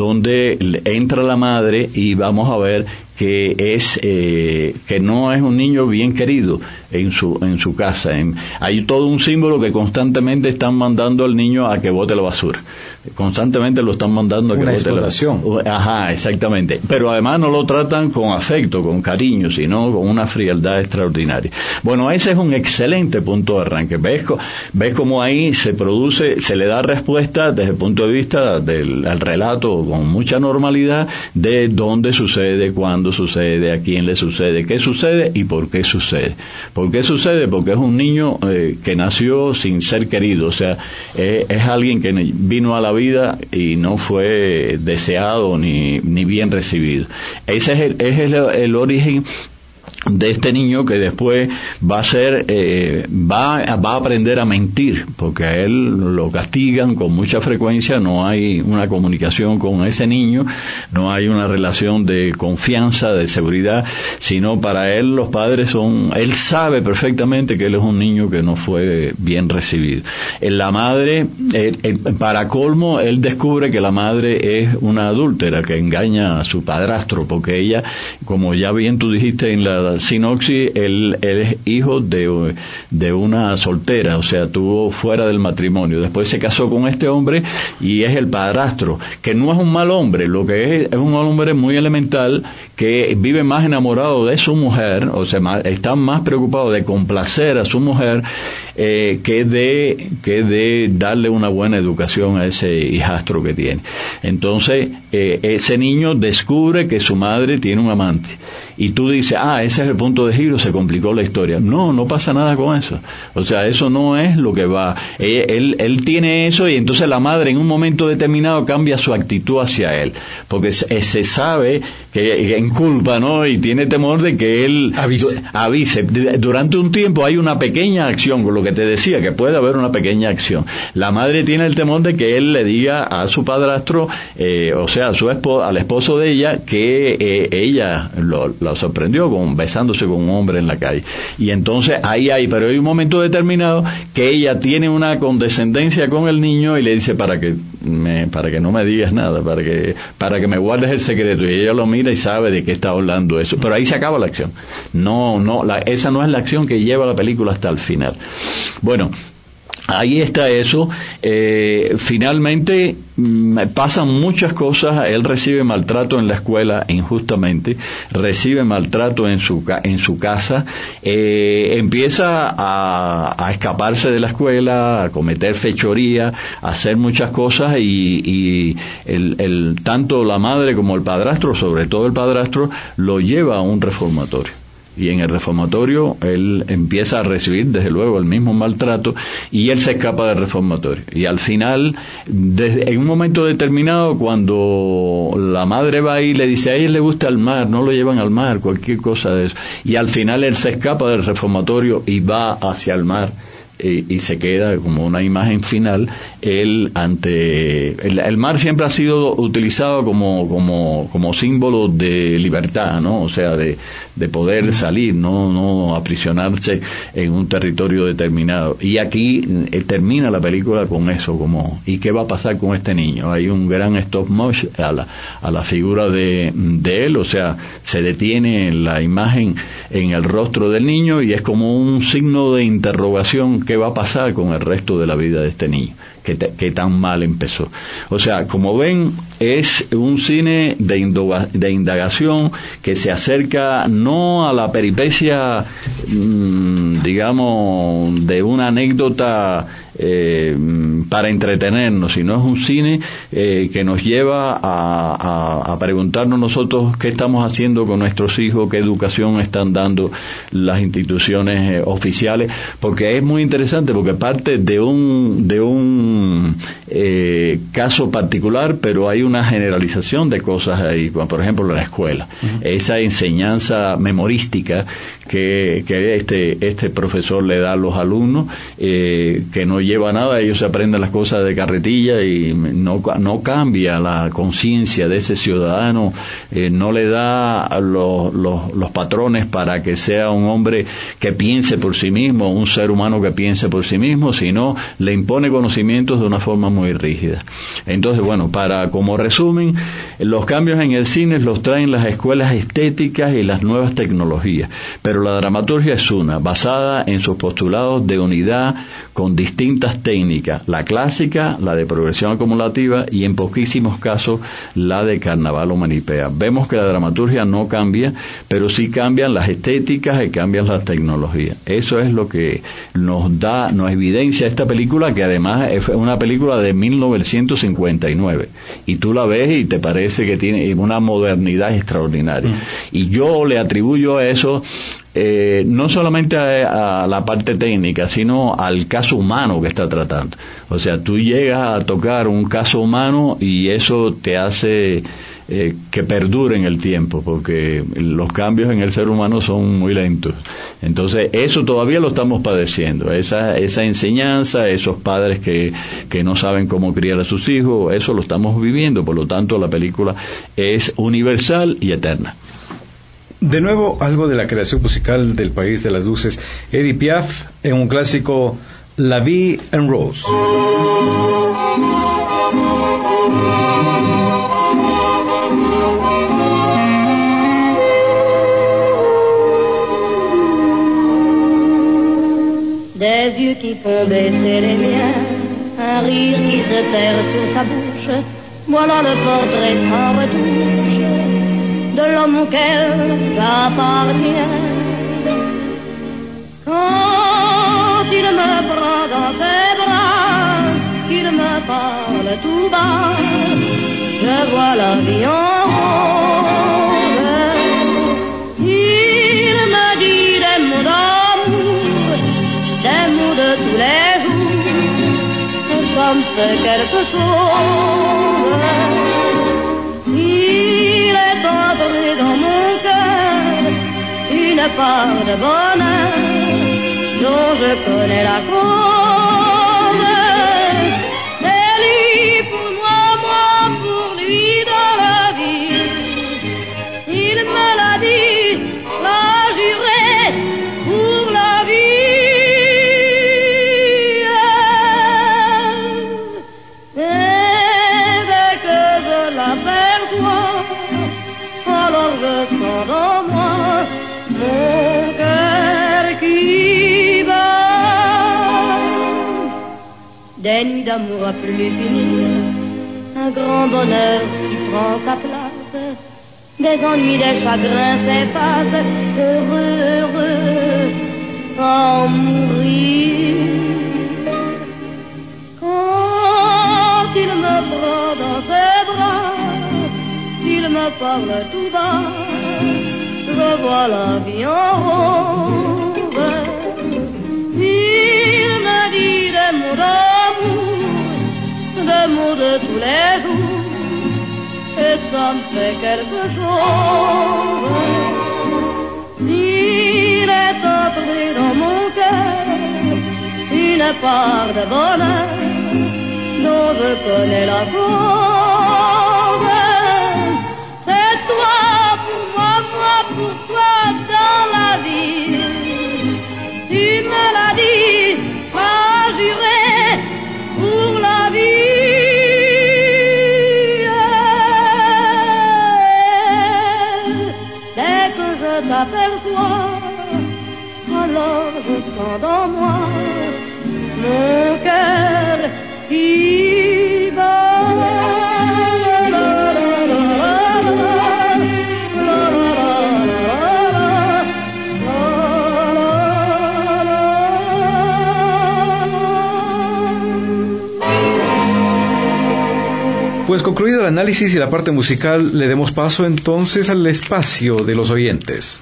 donde entra la madre y vamos a ver que es eh, que no es un niño bien querido en su en su casa. En, hay todo un símbolo que constantemente están mandando al niño a que bote la basura. Constantemente lo están mandando a que una bote explotación. La... Ajá, exactamente. Pero además no lo tratan con afecto, con cariño, sino con una frialdad extraordinaria. Bueno, ese es un excelente punto de arranque. ¿Ves, ves cómo ahí se produce, se le da respuesta desde el punto de vista del al relato con mucha normalidad de dónde sucede, cuándo sucede, a quién le sucede, qué sucede y por qué sucede. ¿Por qué sucede? Porque es un niño eh, que nació sin ser querido, o sea, eh, es alguien que vino a la vida y no fue deseado ni, ni bien recibido. Ese es el, es el, el origen de este niño que después va a ser eh, va, va a aprender a mentir porque a él lo castigan con mucha frecuencia, no hay una comunicación con ese niño, no hay una relación de confianza, de seguridad, sino para él los padres son, él sabe perfectamente que él es un niño que no fue bien recibido. En la madre, eh, eh, para colmo, él descubre que la madre es una adúltera que engaña a su padrastro porque ella, como ya bien tú dijiste en la sinopsis, él, él es hijo de, de una soltera, o sea, tuvo fuera del matrimonio. Después se casó con este hombre y es el padrastro, que no es un mal hombre, lo que es es un hombre muy elemental que vive más enamorado de su mujer, o sea, más, está más preocupado de complacer a su mujer eh, que de que de darle una buena educación a ese hijastro que tiene. Entonces, eh, ese niño descubre que su madre tiene un amante. Y tú dices, ah, ese es el punto de giro, se complicó la historia. No, no pasa nada con eso. O sea, eso no es lo que va. Él, él, él tiene eso y entonces la madre en un momento determinado cambia su actitud hacia él. Porque se, se sabe que en culpa, ¿no? Y tiene temor de que él avise. avise. Durante un tiempo hay una pequeña acción, con lo que te decía, que puede haber una pequeña acción. La madre tiene el temor de que él le diga a su padrastro, eh, o sea, a su esposo, al esposo de ella, que eh, ella lo la sorprendió con besándose con un hombre en la calle. Y entonces ahí hay, pero hay un momento determinado que ella tiene una condescendencia con el niño y le dice para que me, para que no me digas nada, para que para que me guardes el secreto. Y ella lo mira y sabe de qué está hablando eso. Pero ahí se acaba la acción. No, no, la, esa no es la acción que lleva la película hasta el final. Bueno, ahí está eso. Eh, finalmente mmm, pasan muchas cosas. Él recibe maltrato en la escuela injustamente, recibe maltrato en su en su casa, eh, empieza a, a escaparse de la escuela, a cometer fechoría, a hacer muchas cosas y, y el, el tanto la madre como el padrastro, sobre todo el padrastro, lo lleva a un reformatorio. Y en el reformatorio él empieza a recibir, desde luego, el mismo maltrato, y él se escapa del reformatorio. Y al final, desde, en un momento determinado, cuando la madre va ahí y le dice, a ella le gusta el mar, no lo llevan al mar, cualquier cosa de eso. Y al final él se escapa del reformatorio y va hacia el mar. Y, y se queda como una imagen final él ante el, el mar siempre ha sido utilizado como como como símbolo de libertad, ¿no? O sea, de de poder salir, no no aprisionarse en un territorio determinado. Y aquí eh, termina la película con eso, como ¿y qué va a pasar con este niño? Hay un gran stop motion a la a la figura de de él, o sea, se detiene la imagen en el rostro del niño y es como un signo de interrogación. ¿Qué va a pasar con el resto de la vida de este niño? Que, te, que tan mal empezó. O sea, como ven, es un cine de, indoga, de indagación que se acerca no a la peripecia, mmm, digamos, de una anécdota eh, para entretenernos, sino es un cine eh, que nos lleva a, a, a preguntarnos nosotros qué estamos haciendo con nuestros hijos, qué educación están dando las instituciones eh, oficiales, porque es muy interesante, porque parte de un de un eh, caso particular, pero hay una generalización de cosas ahí, por ejemplo la escuela, uh-huh. Esa enseñanza memorística que, que este este profesor le da a los alumnos, eh, que no lleva nada, ellos se aprenden las cosas de carretilla y no no cambia la conciencia de ese ciudadano, eh, no le da los, los los patrones para que sea un hombre que piense por sí mismo, un ser humano que piense por sí mismo, sino le impone conocimientos de una forma muy rígida. Entonces, bueno, para como resumen, los cambios en el cine los traen las escuelas estéticas y las nuevas tecnologías, pero la dramaturgia es una, basada en sus postulados de unidad con distintas técnicas, la clásica, la de progresión acumulativa y en poquísimos casos la de carnaval o manipea. Vemos que la dramaturgia no cambia, pero sí cambian las estéticas y cambian las tecnologías. Eso es lo que nos da, nos evidencia esta película, que además es una película de mil novecientos cincuenta y nueve, y tú la ves y te parece que tiene una modernidad extraordinaria. Mm. Y yo le atribuyo a eso Eh, no solamente a, a la parte técnica, sino al caso humano que está tratando. O sea, tú llegas a tocar un caso humano y eso te hace eh, que perdure en el tiempo, porque los cambios en el ser humano son muy lentos. Entonces, eso todavía lo estamos padeciendo, esa esa enseñanza, esos padres que, que no saben cómo criar a sus hijos, eso lo estamos viviendo. Por lo tanto, la película es universal y eterna. De nuevo, algo de la creación musical del país de las luces. Edith Piaf en un clásico, La Vie en Rose. Des yeux qui font baisser les miens, un rire qui se perd sur sa bouche, voilà le portrait sans retouche de l'homme auquel j'appartiens. Quand il me prend dans ses bras, qu'il me parle tout bas, je vois la vie en rose. Il me dit des mots d'amour, des mots de tous les jours, ça me fait quelque chose. Il est entré dans mon cœur une part de bonheur dont je connais la cause. C'est lui pour moi, moi pour lui dans la vie. Il me l'a dit, l'a juré pour la vie. Et dès que je l'aperçois, alors je sens dans moi mon cœur qui bat. Des nuits d'amour à plus finir, un grand bonheur qui prend sa place, des ennuis, des chagrins s'effacent, heureux, heureux, à en mourir. Quand il me prend dans ses bras, il me parle tout bas, je revois la vie en rose. Il me dit des mots d'amour, des mots de tous les jours, et ça me fait quelque chose. Il est entré dans mon cœur une part de bonheur dont je connais la cause. C'est toi pour moi, moi pour toi dans la vie. Tu me l'as dit, m'as juré pour la vie. Dès que je t'aperçois, alors je sens dans moi mon cœur qui bat. Pues concluido el análisis y la parte musical, le demos paso entonces al espacio de los oyentes.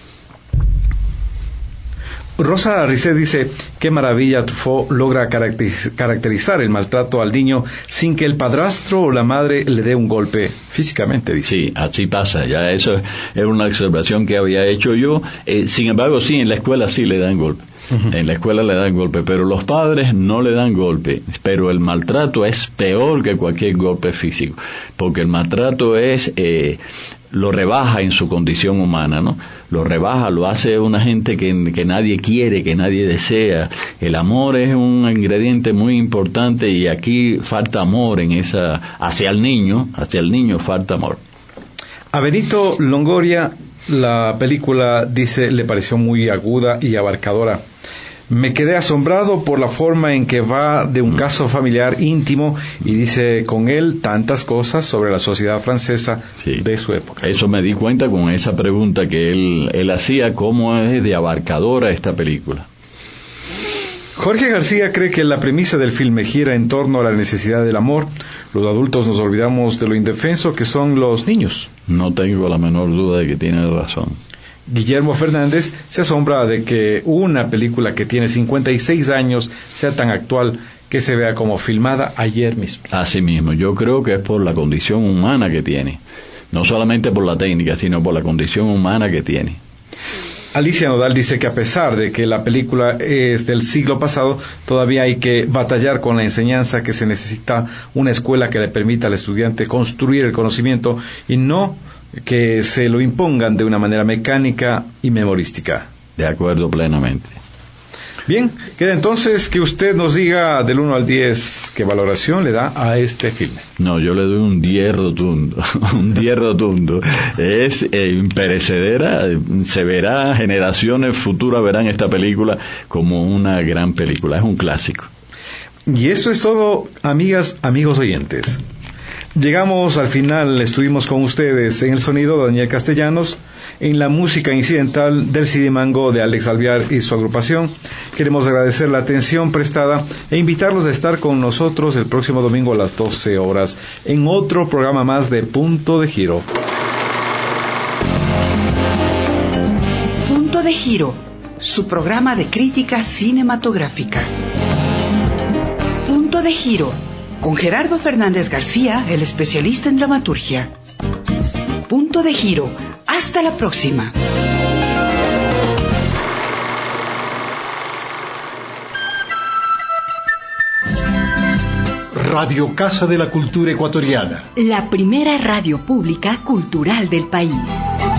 Rosa Risset dice, qué maravilla Truffaut logra caracterizar el maltrato al niño sin que el padrastro o la madre le dé un golpe físicamente, dice. Sí, así pasa, ya eso es una observación que había hecho yo, eh, sin embargo sí, en la escuela sí le dan golpe. Uh-huh. En la escuela le dan golpe, pero los padres no le dan golpe, pero el maltrato es peor que cualquier golpe físico, porque el maltrato es, eh, lo rebaja en su condición humana, ¿no? Lo rebaja, lo hace una gente que, que nadie quiere, que nadie desea. El amor es un ingrediente muy importante y aquí falta amor en esa, hacia el niño, hacia el niño falta amor. A Benito Longoria la película, dice, le pareció muy aguda y abarcadora. Me quedé asombrado por la forma en que va de un caso familiar íntimo y dice con él tantas cosas sobre la sociedad francesa, sí, de su época. Eso me di cuenta con esa pregunta que él, él hacía, cómo es de abarcadora esta película. Jorge García cree que la premisa del filme gira en torno a la necesidad del amor. Los adultos nos olvidamos de lo indefenso que son los niños. No tengo la menor duda de que tiene razón. Guillermo Fernández se asombra de que una película que tiene cincuenta y seis años sea tan actual, que se vea como filmada ayer mismo. Así mismo, yo creo que es por la condición humana que tiene. No solamente por la técnica, sino por la condición humana que tiene. Alicia Nodal dice que a pesar de que la película es del siglo pasado, todavía hay que batallar con la enseñanza, que se necesita una escuela que le permita al estudiante construir el conocimiento y no que se lo impongan de una manera mecánica y memorística. De acuerdo plenamente. Bien, queda entonces que usted nos diga del uno al diez qué valoración le da a este filme. No, yo le doy un diez rotundo, un diez rotundo. Es eh, imperecedera, se verá, generaciones futuras verán esta película como una gran película, es un clásico. Y eso es todo, amigas, amigos oyentes. Llegamos al final, estuvimos con ustedes en el sonido de Daniel Castellanos, en la música incidental del Sidimango de Alex Alvear y su agrupación. Queremos agradecer la atención prestada e invitarlos a estar con nosotros el próximo domingo a las doce horas en otro programa más de Punto de Giro. Punto de Giro, su programa de crítica cinematográfica. Punto de Giro, con Gerardo Fernández García, el especialista en dramaturgia. Punto de Giro. Hasta la próxima. Radio Casa de la Cultura Ecuatoriana. La primera radio pública cultural del país.